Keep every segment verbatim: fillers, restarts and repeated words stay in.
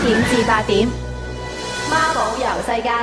點至八點，孖寶遊世界。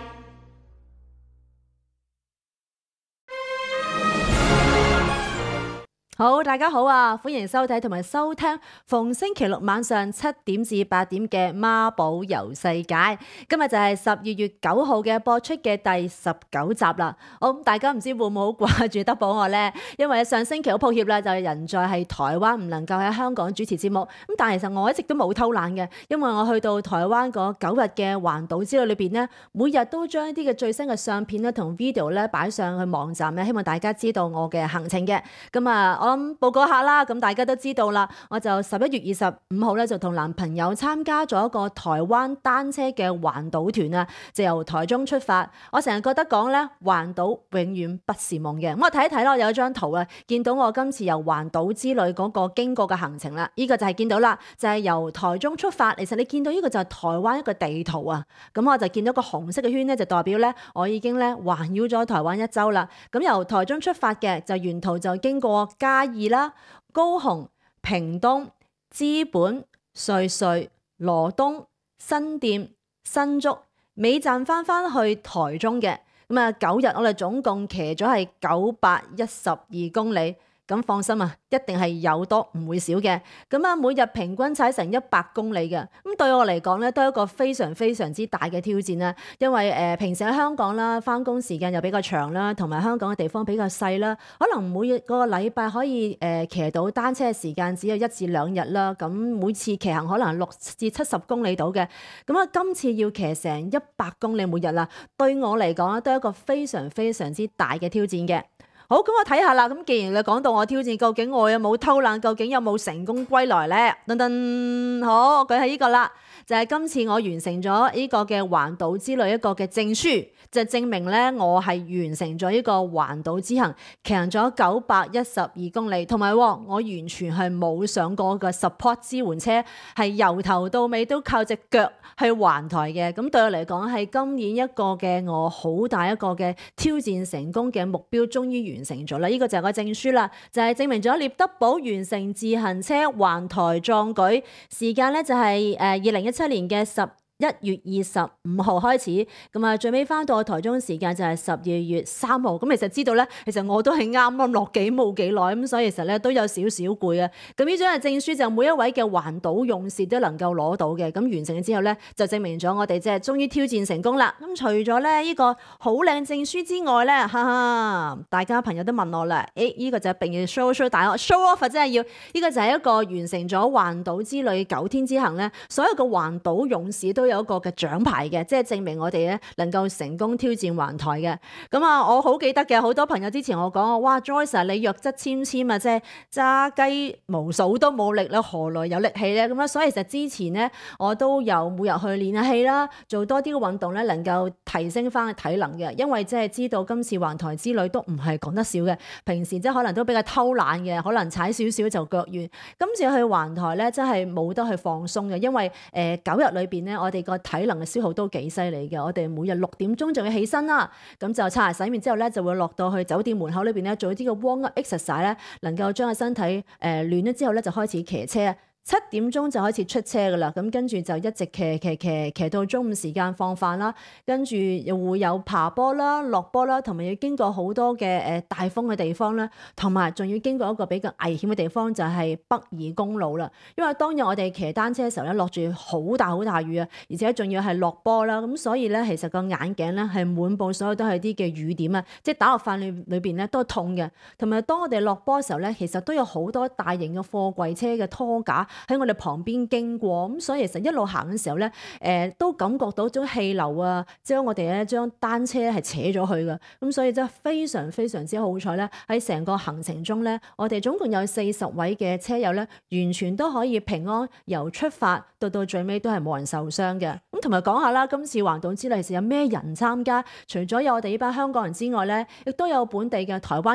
好，大家好啊！歡迎收睇同埋收聽逢星期六晚上七點至八點嘅孖寶遊世界。今日就係十二月九號嘅播出嘅第十九集啦。好，大家唔知會唔會好掛住德寶我呢？因為上星期好抱歉啦，就係人在係台灣，唔能夠喺香港主持節目。咁但係其實我一直都冇偷懶嘅，因為我去到台灣嗰九日嘅環島之旅裏邊呢，每日都將一啲嘅最新嘅相片咧同 video 咧擺上去網站咧，希望大家知道我嘅行程嘅。咁啊，我咁報告下啦，咁大家都知道啦。我就十一月二十五號咧就同男朋友參加咗一個台灣單車嘅環島團啊，就由台中出發。我成日覺得講咧環島永遠不是夢嘅。咁我睇一睇咯，有一張圖啊，見到我今次由環島之旅嗰個經過嘅行程啦。呢個就係見到啦，就係由台中出發。其實你見到呢個就係台灣一個地圖啊。咁我就見到個紅色嘅圈咧，就代表咧我已經咧環繞咗台灣一周啦。咁由台中出發嘅就沿途就經過嘉義啦、高雄、屏東、知本、瑞穗、羅東、新店、新竹，尾站翻翻去台中嘅。咁啊，九日我哋總共騎咗係九百一十二公里。咁放心啊，一定係有多唔會少嘅。咁啊，每日平均踩成一百公里嘅。咁對我嚟講咧，都係一個非常非常之大嘅挑戰啦。因為誒、呃、平時喺香港啦，翻工時間又比較長啦，同埋香港嘅地方比較細啦，可能每個禮拜可以誒、呃、騎到單車嘅時間只有一至兩日啦。咁每次騎行可能六至七十公里到嘅。咁啊，今次要騎成一百公里每日啦，對我嚟講咧，都係一個非常非常之大嘅挑戰嘅。好，咁我睇下啦。咁既然你講到我挑戰，究竟我有冇偷懶？究竟有冇成功歸來呢？噔噔，好，佢係呢個啦，就係、是、今次我完成咗呢個嘅環島之旅一個嘅證書，就證明咧我係完成咗呢個環島之行，騎行咗九百一十二公里，同埋我完全係冇上過嘅 support 支援車，係由頭到尾都靠隻腳去環台嘅。咁對我嚟講係今年一個嘅我好大一個嘅挑戰成功嘅目標，終於完成咗啦！呢、這個就係個證書啦，就係、是、證明咗聶德寶完成自行車環台壯舉，時間咧就係誒二零一七年嘅十一月二十五號開始，咁啊最尾翻到台中時間就係十二月三號。咁其實知道咧，其實我都係啱啱落幾冇幾耐，咁所以其實咧都有少少攰啊。咁呢張嘅證書就每一位嘅環島勇士都能夠攞到嘅。咁完成咗之後咧，就證明咗我哋即係終於挑戰成功啦。咁除咗咧呢個好靚證書之外咧，哈哈，大家朋友都問我啦，誒、欸、呢、這個就係並要 show show 大 show off， 真係要呢、這個就係一個完成咗環島之旅九天之行咧，所有嘅環島勇士都有一個嘅獎牌嘅，即係證明我哋咧能夠成功挑戰環台嘅。咁啊，我好記得嘅，好多朋友之前我講，哇 Joyce 你弱質纖纖啊，即係揸雞無數都冇力啦，何來有力氣咧？咁啊，所以其實之前咧我都有每日去練下氣啦，做多啲嘅運動咧，能夠提升翻體能嘅。因為即係知道今次環台之旅都唔係講得少嘅，平時即係可能都比較偷懶嘅，可能踩少少就腳軟。今次去環台咧，真係冇得去放鬆嘅，因為誒九日裏邊咧，我哋個體能嘅消耗都幾犀利嘅。我哋每日六點鐘就要起身啦，咁就刷牙洗面之後咧，就會落到去酒店門口裏邊咧做啲嘅 warm up exercise 咧，能夠將個身體誒暖咗之後咧，就開始騎車。七點鐘就開始出車噶啦，咁跟住就一直騎騎騎騎到中午時間放飯啦，跟住又會有爬坡啦、落坡啦，同埋要經過好多嘅誒大風嘅地方啦，同埋仲要經過一個比較危險嘅地方，就係北宜公路啦。因為當日我哋騎單車嘅時候咧，落住好大好大雨啊，而且仲要係落坡啦，咁所以咧其實個眼鏡咧係滿布所有都係啲嘅雨點啊，即係打落塊裏裏邊咧都係痛嘅。同埋當我哋落坡嘅時候咧，其實都有好多大型嘅貨櫃車嘅拖架喺我哋旁邊經過，咁所以其實一路行嘅時候咧，誒、呃、都感覺到種氣流啊，將我哋咧將單車係扯咗去嘅，咁所以真係非常非常之好彩咧，喺成個行程中咧，我哋總共有四十位嘅車友咧，完全都可以平安由出發到到最尾都係冇人受傷嘅。咁同埋講下啦，今次環島之旅其實有咩人參加？除咗有我哋呢班香港人之外咧，亦都有本地嘅台灣人。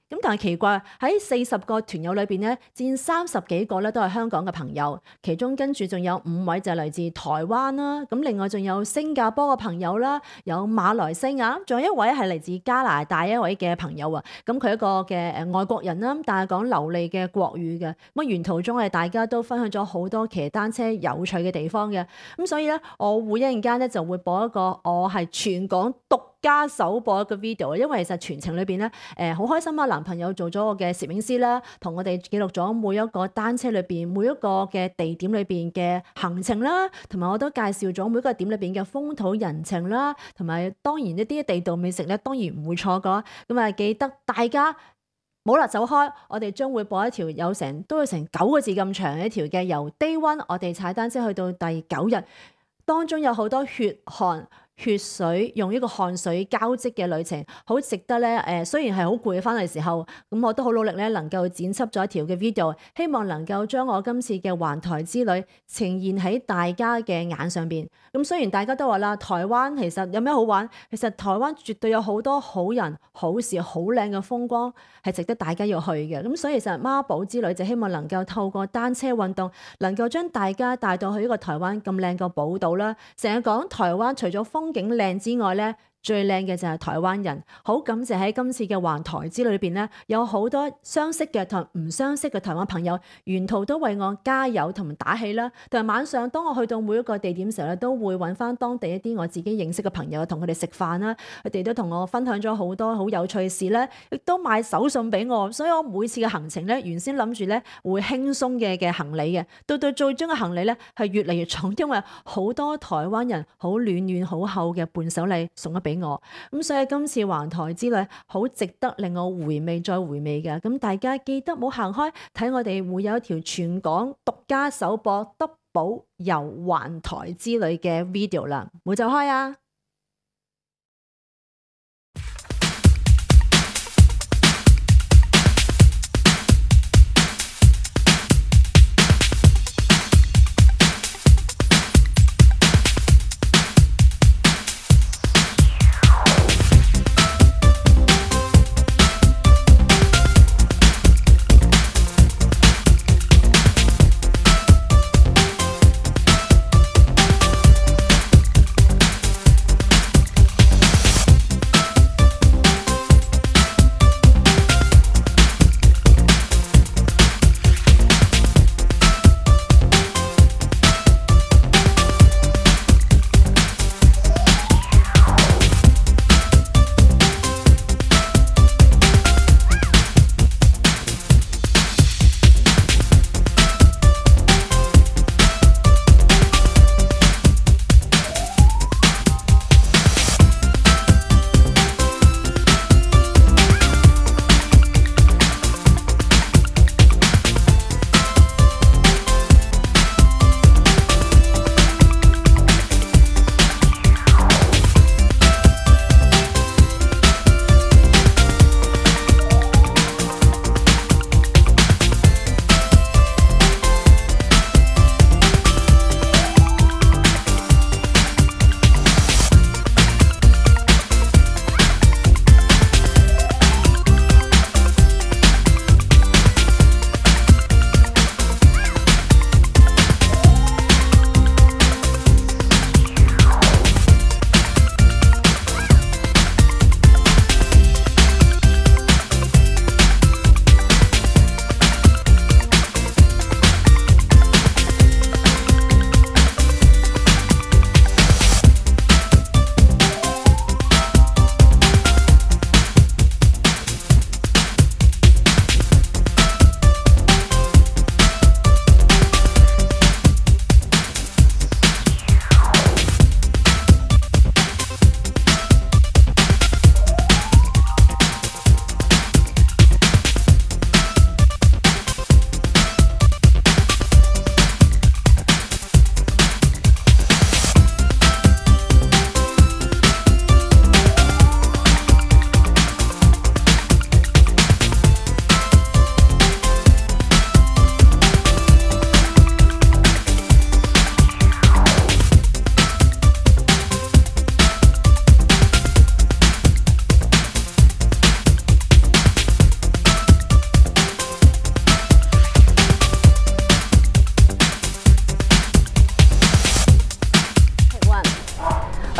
咁但係奇怪喺四十個團友裏邊咧，佔三十幾個咧都係香港嘅朋友，其中跟住仲有五位就係嚟自台灣啦，咁另外仲有新加坡嘅朋友啦，有馬來西亞，仲有一位係嚟自加拿大一位嘅朋友啊，咁佢一個嘅誒外國人啦，但係講流利嘅國語嘅，咁沿途中係大家都分享咗好多騎單車有趣嘅地方嘅，咁所以咧我會一陣間咧就會播一個我係全港獨家首播一個 video， 因為其實全程裏邊咧誒好開心啊，男朋友做咗我嘅攝影師啦，同我哋記錄咗每一個單車裏邊每一個嘅地點裏邊嘅行程啦，同埋我都介紹咗每一個點裏邊嘅風土人情啦，同埋當然一啲地道美食咧當然唔會錯過，咁啊記得大家冇啦走開，我哋將會播一條有成都有成九個字咁長嘅一條嘅由 day one 我哋踩單車去到第九日，當中有好多血汗血水，用呢個汗水交織嘅旅程，好值得咧。誒，雖然係好攰翻嚟時候，咁我都好努力咧，能夠剪輯咗一條嘅 video，希望能夠將我今次嘅環台之旅呈現喺大家嘅眼上邊。咁雖然大家都話啦，台灣其實有咩好玩？其實台灣絕對有好多好人、好事、好靚嘅風光，係值得大家要去嘅。咁所以其實媽寶之旅就希望能夠透過單車運動，能夠將大家帶到去呢個台灣咁靚嘅寶島啦。成日講台灣，除咗風景靚之外咧，最靚嘅就係台灣人。好感謝喺今次嘅環台之旅裏邊咧，有好多相識嘅同唔相識嘅台灣朋友，沿途都為我加油同埋打氣啦。同埋晚上當我去到每一個地點時候咧，都會揾翻當地一啲我自己認識嘅朋友，同佢哋食飯啦。佢哋都同我分享咗好多好有趣嘅事咧，亦都買手信俾我。所以我每次嘅行程咧，原先諗住咧會輕鬆嘅嘅行李嘅，到到最終嘅行李咧係越嚟越重，因為好多台灣人好暖暖好厚嘅伴手禮送咗俾我。咁所以今次環台之旅好值得令我回味再回味嘅。咁大家記得冇行開，睇我哋會有一條全港獨家首播德寶遊環台之旅嘅 video 啦，冇走開啊！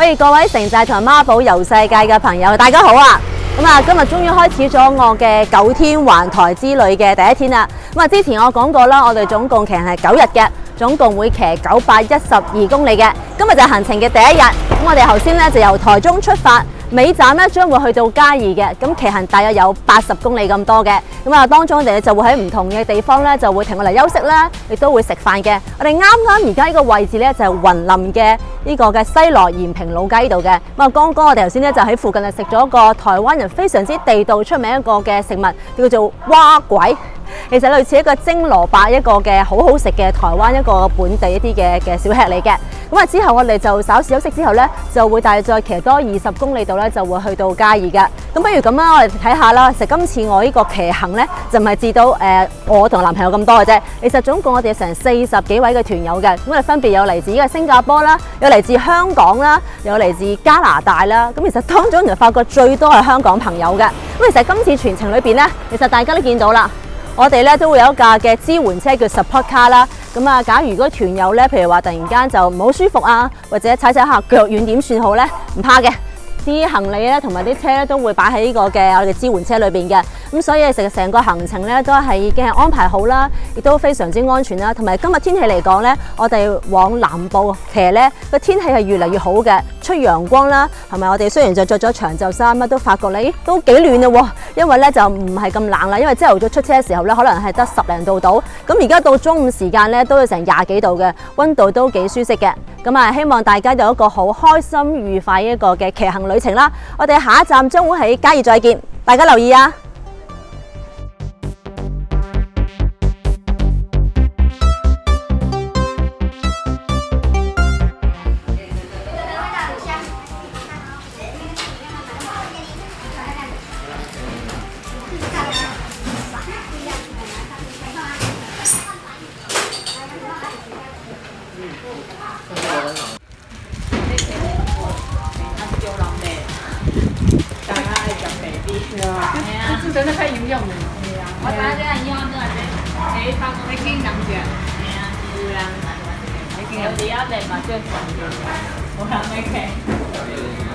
嘿，各位城寨同孖寶遊世界嘅朋友，大家好啊！咁啊，今日終於開始咗我嘅九天環台之旅嘅第一天啦。咁啊，之前我講過啦，我哋總共騎行係九日嘅，總共會騎九百一十二公里嘅。今日就係行程嘅第一日。咁我哋頭先咧就由台中出發。尾站咧將會去到嘉義嘅，咁騎行大約有八十公里咁多嘅，咁啊當中我哋就會喺唔同嘅地方咧就會停落嚟休息啦，亦都會食飯嘅。我哋啱啱而家呢個位置咧就係雲林嘅呢個嘅西螺延平老街呢度嘅，咁啊剛剛我哋頭先咧就喺附近啊食咗個台灣人非常之地道出名一個嘅食物，叫做蛙鬼。其實類似一個蒸蘿蔔一個嘅好好食嘅台灣一個本地一啲嘅嘅小吃嚟嘅。咁啊之後我哋就稍事休息之後咧，就會大約再騎多二十公里度咧，就會去到嘉義嘅。咁不如咁啦，我哋睇下啦。其實今次我呢個騎行咧，就唔係至到誒、呃、我同男朋友咁多嘅啫。其實總共我哋成四十幾位嘅團友嘅，咁我哋分別有嚟自呢個新加坡啦，有嚟自香港啦，有嚟自加拿大啦。咁其實當中就發覺最多係香港朋友嘅。咁其實今次全程裏邊咧，其實大家都見到啦。我哋咧都會有一架嘅支援車叫 support car 啦，咁啊，假如如果團友咧，譬如話突然間就唔好舒服啊，或者踩踩下腳軟點算好咧？唔怕嘅，啲行李咧同埋啲車咧都會擺喺呢個嘅我哋支援車裏邊嘅，咁所以成成個行程咧都係已經係安排好啦，亦都非常之安全啦。同埋今日天氣嚟講咧，我哋往南部騎咧個天氣係越嚟越好嘅，出陽光啦，係咪？我哋雖然就着咗長袖衫，乜都發覺咧都幾暖嘅喎，因為咧就唔係咁冷啦，因為朝頭早出車嘅時候咧可能係得十零度到，咁而家到中午時間咧都要成廿幾度嘅，溫度都幾舒適嘅。咁啊，希望大家有一個好開心愉快一個嘅騎行旅程啦。我哋下一站將會喺嘉義再見，大家留意啊！ 真係睇要用嘅，係啊！我睇下啲人要啱都係你，你發覺你經諗住，係啊，要啦，你見有啲一嚟嘛，即係神嘅，我諗你嘅。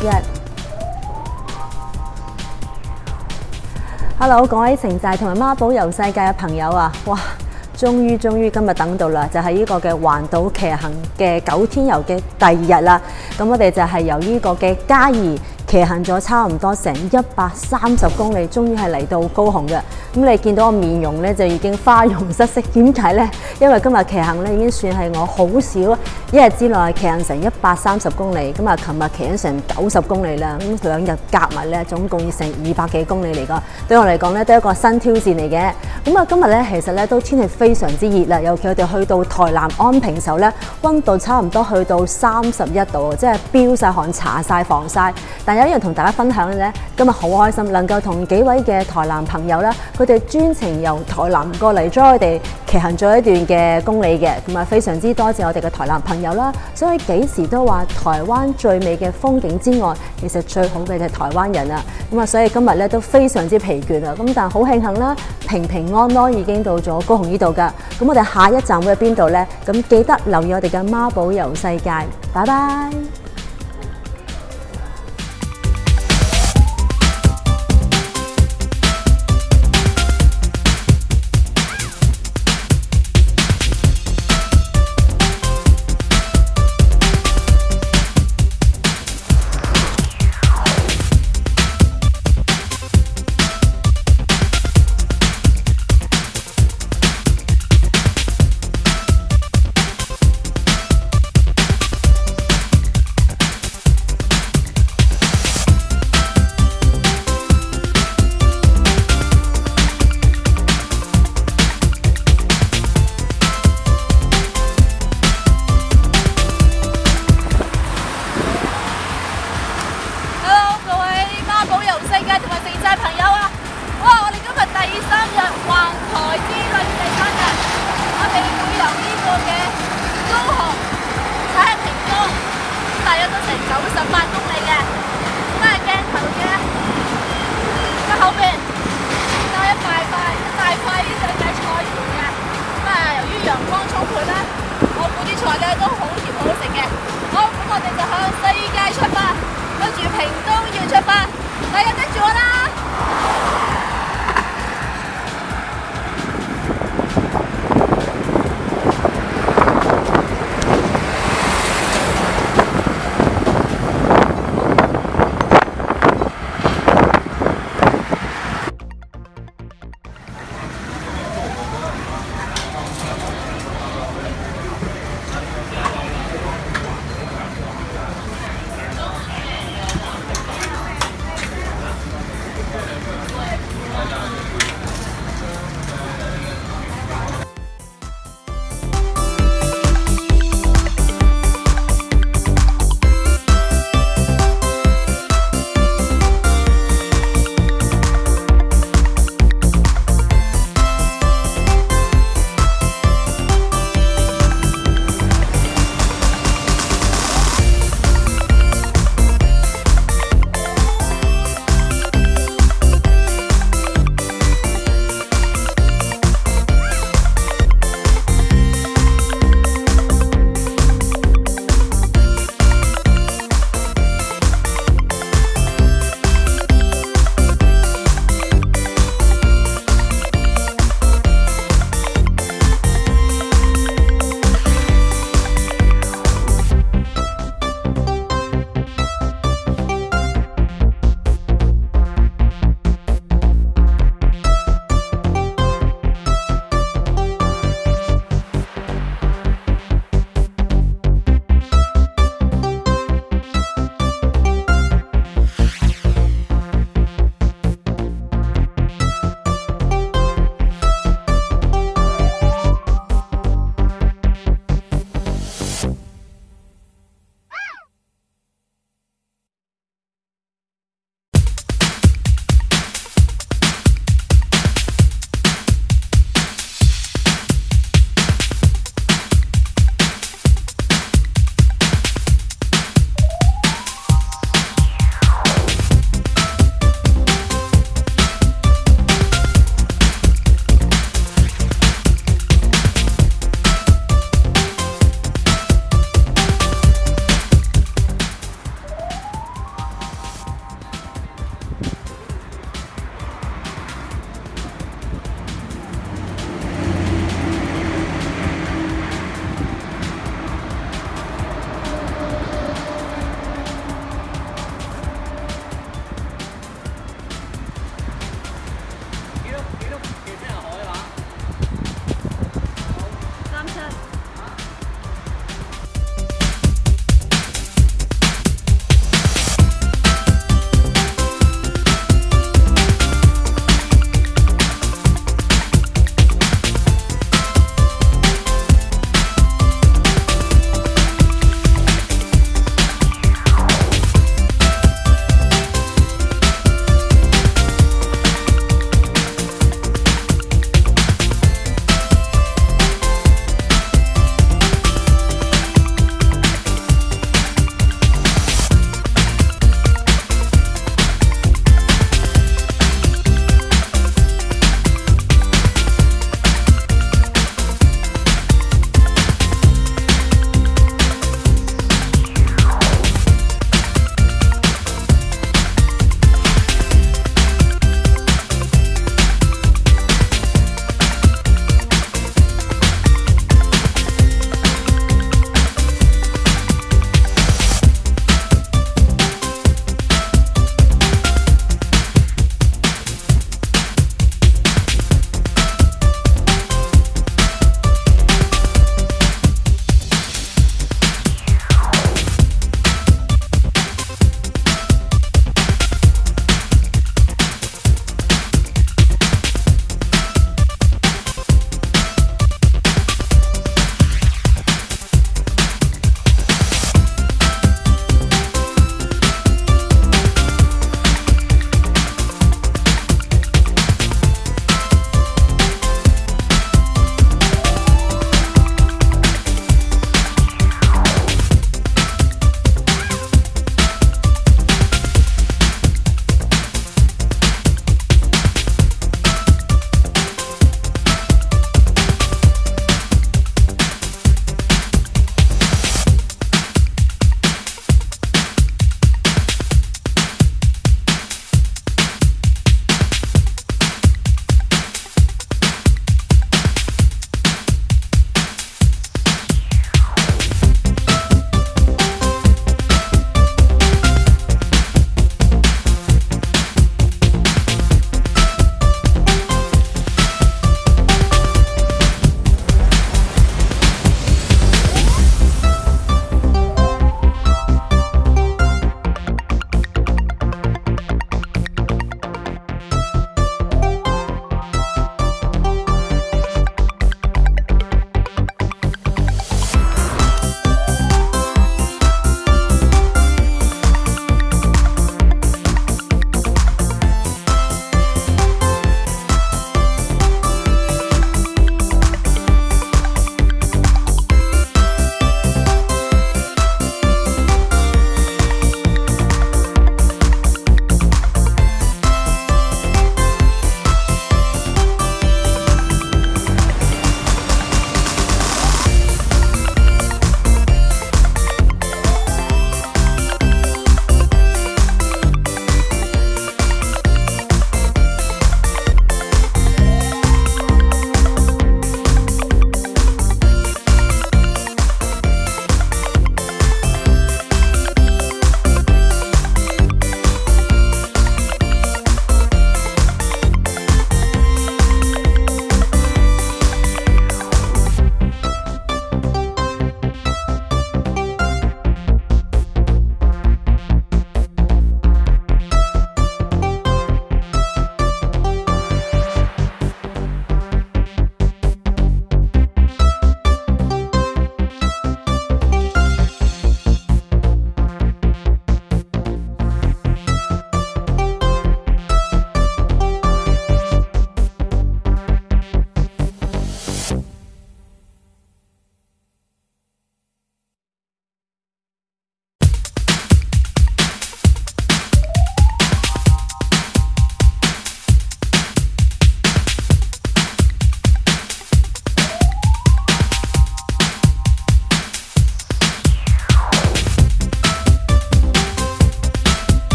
一。Hello， 各位城寨同埋孖寶遊世界嘅朋友啊，哇！終於終於今日等到啦，就係、是、呢個嘅環島騎行嘅九天遊嘅第二日啦。咁我哋就係由呢個嘅嘉義騎行咗差唔多成一百三十公里，終於係嚟到高雄嘅。咁你見到我面容咧就已經花容失色，點解咧？因為今日騎行咧已經算係我好少一日之內騎行成一百三十公里。咁啊，琴日騎咗成九十公里啦，咁兩日夾埋咧總共要成二百幾公里嚟㗎。對我嚟講咧都係一個新挑戰嚟嘅。咁啊，今日咧其實咧都天氣非常之熱啦，尤其我哋去到台南安平時候咧，溫度差唔多去到三十一度，即係飆晒汗、搽晒防曬。但有一樣同大家分享咧，今日好開心能夠同幾位嘅台南朋友啦，佢哋專程由台南過嚟咗我哋騎行咗一段嘅公里嘅，咁啊非常之多謝我哋嘅台南朋友啦。所以幾時都話台灣最美嘅風景之外，其實最好嘅就係台灣人啊。咁啊，所以今日咧都非常之疲倦啊。咁但係好慶幸啦，平平安安已經到咗高雄呢度㗎。咁我哋下一站會喺邊度呢？咁記得留意我哋嘅孖寶遊世界。拜拜。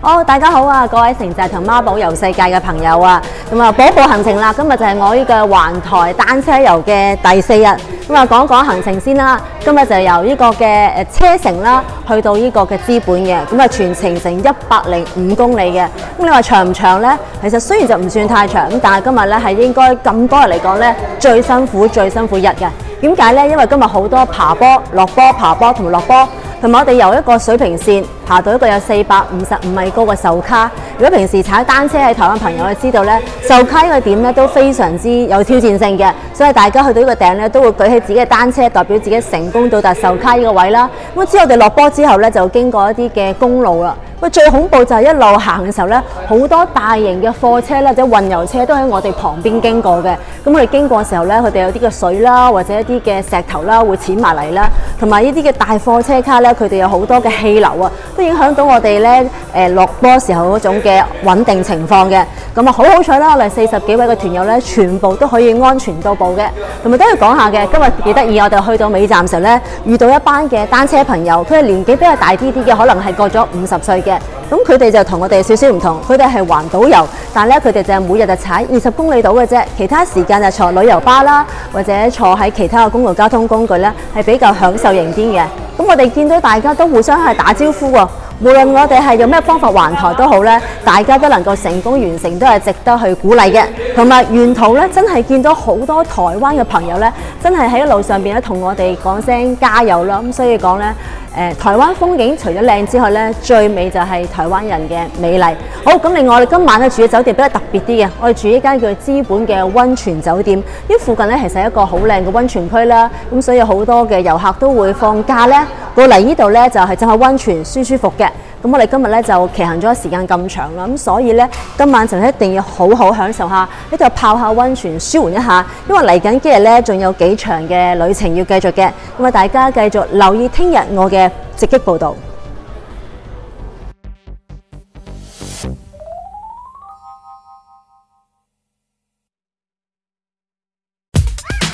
好，大家好啊！各位城寨同孖寶遊世界嘅朋友啊，咁啊，補一補行程啦。今日就係我呢個環台單車遊嘅第四日，咁啊講講行程先啦。今日就由呢個嘅誒車城啦，去到呢個嘅資本嘅，咁啊全程成一百零五公里嘅。咁你話長唔長呢？其實雖然就唔算太長，咁但係今日咧係應該咁多日嚟講咧最辛苦、最辛苦日嘅。點解呢？因為今日好多爬坡、落坡、爬坡同埋落坡。同埋我哋由一個水平線爬到一個有四百五十五米高嘅壽卡。如果平時踩單車喺台灣朋友就知道咧，壽卡呢個點咧都非常之有挑戰性嘅，所以大家去到呢個頂咧都會舉起自己嘅單車，代表自己成功到達壽卡呢個位啦。咁之後我哋落坡之後咧就經過一啲嘅公路啦。喂，最恐怖就係一路行嘅時候咧，好多大型嘅貨車啦，或者運油車都喺我哋旁邊經過嘅。咁我哋經過嘅時候咧，佢哋有啲嘅水啦，或者一啲嘅石頭啦，會濺埋嚟啦。同埋呢啲嘅大貨車卡咧，佢哋有好多嘅氣流啊，都影響到我哋咧誒落坡時候嗰種嘅穩定情況嘅。咁啊，好好彩啦！我哋四十幾位嘅團友咧，全部都可以安全到步嘅。同埋都要講下嘅，今日幾得意，我哋去到尾站時候咧，遇到一班嘅單車朋友，佢哋年紀比較大啲啲嘅，可能係過咗五十歲嘅。咁佢哋就同我哋少少唔同，佢哋係環島遊，但係咧佢哋就係每日就踩二十公里度嘅啫，其他時間就坐旅遊巴啦，或者坐喺其他嘅公共交通工具咧，係比較享受型啲嘅。咁我哋見到大家都互相係打招呼喎，無論我哋係用咩方法環台都好咧，大家都能夠成功完成，都係值得去鼓勵嘅。同埋沿途咧，真係見到好多台灣嘅朋友咧，真係喺路上邊咧同我哋講聲加油啦。咁所以講咧。誒台灣風景除咗靚之外咧，最美就係台灣人嘅美麗。好，咁另外我哋今晚咧住嘅酒店比較特別啲嘅，我哋住呢間叫資本嘅溫泉酒店。呢附近咧其實係一個好靚嘅溫泉區啦，咁所以好多嘅遊客都會放假咧過嚟呢度咧就係浸下溫泉舒舒服嘅。咁我哋今日咧就騎行咗時間咁長啦，咁所以咧今晚就一定要好好享受下呢度泡下溫泉，舒緩一下。因為嚟緊幾日咧仲有幾長嘅旅程要繼續嘅，咁啊大家繼續留意聽日我嘅直擊報導。